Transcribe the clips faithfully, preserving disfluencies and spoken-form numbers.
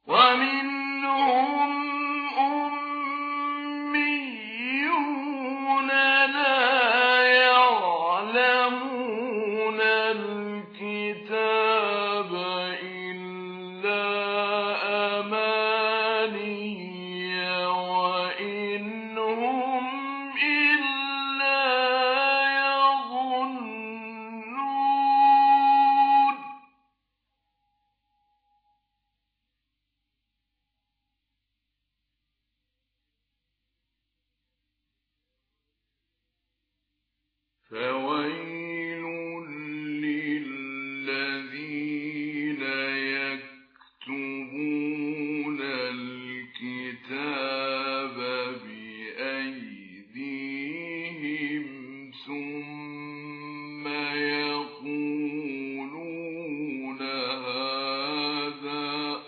ومنهم أميون لا يعلمون الكتاب إلا أماني وإن هم إلا يظنون فويل للذين يكتبون الكتاب بأيديهم ثم يقولون هذا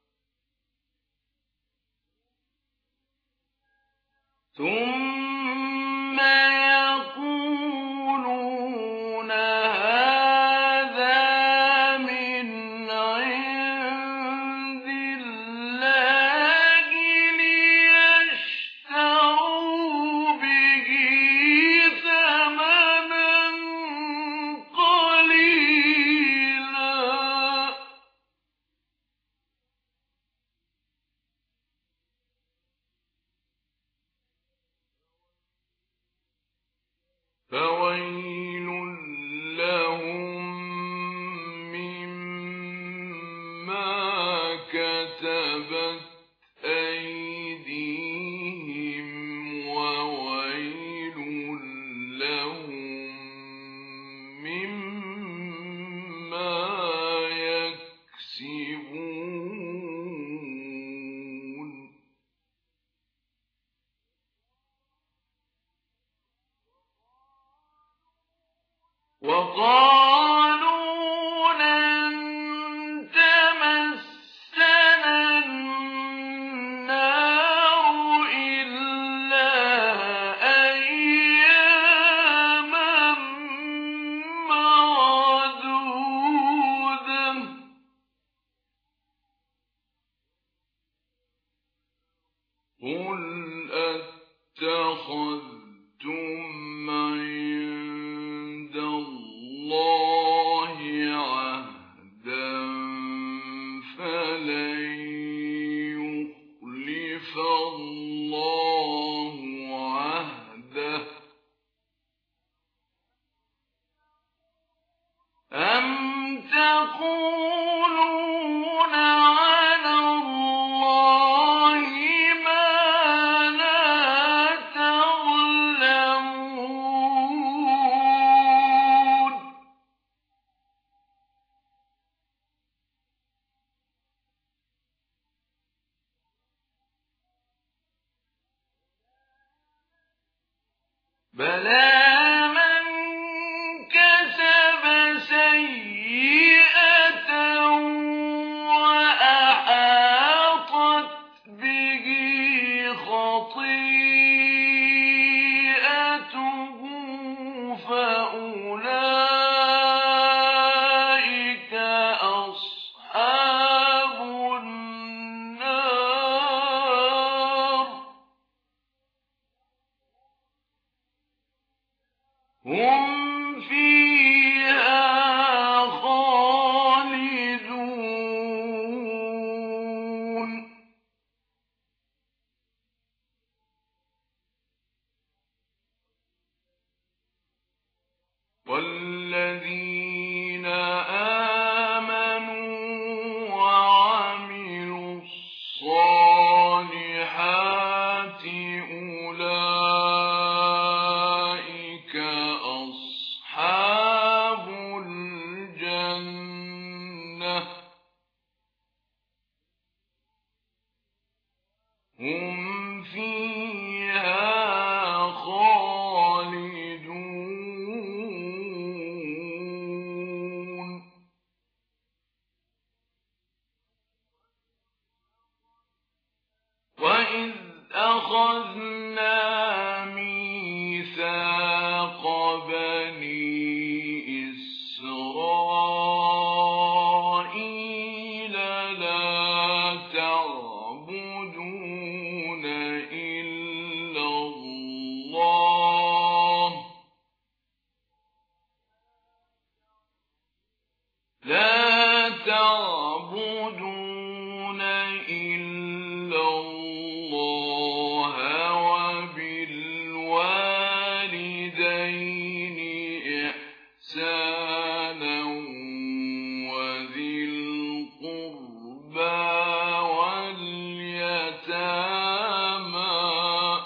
ثم يقولون هذا من عند الله ليشتروا به ثمنا قليلا فويل لهم مما كتبت أيديهم وويل لهم مما يكسبون وقالوا لن تمسنا النار إلا أياما معدودة قل أتخذتم عند الله عهدا فلن يخلف الله عهده أم تقولون على الله ما لا تعلمون بلى من كسب سيئة وأحاطت به خطيئته فأولئك أصحاب النار هم فيها خالدون والذين آمنوا وعملوا الصالحات أولئك أصحاب الجنة هم فيها خالدون وإذ أخذنا ميثاق بني إسرائيل لا تعلمون لا تعبدون إلا الله وبالوالدين إحسانا وذي القربى واليتامى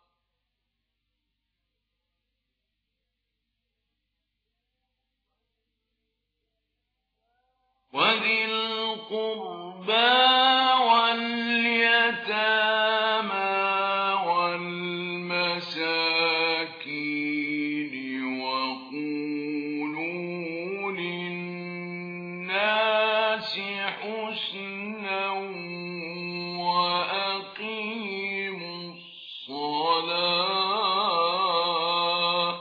وذي القربى واليتامى والمساكين وقولوا للناس حسنا وأقيموا الصلاة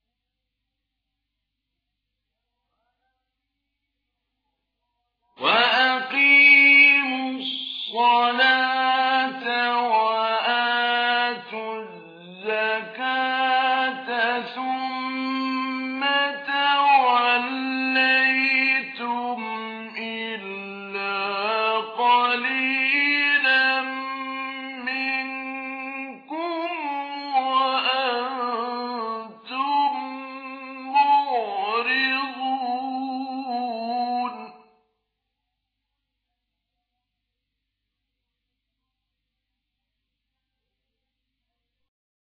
وأقيموا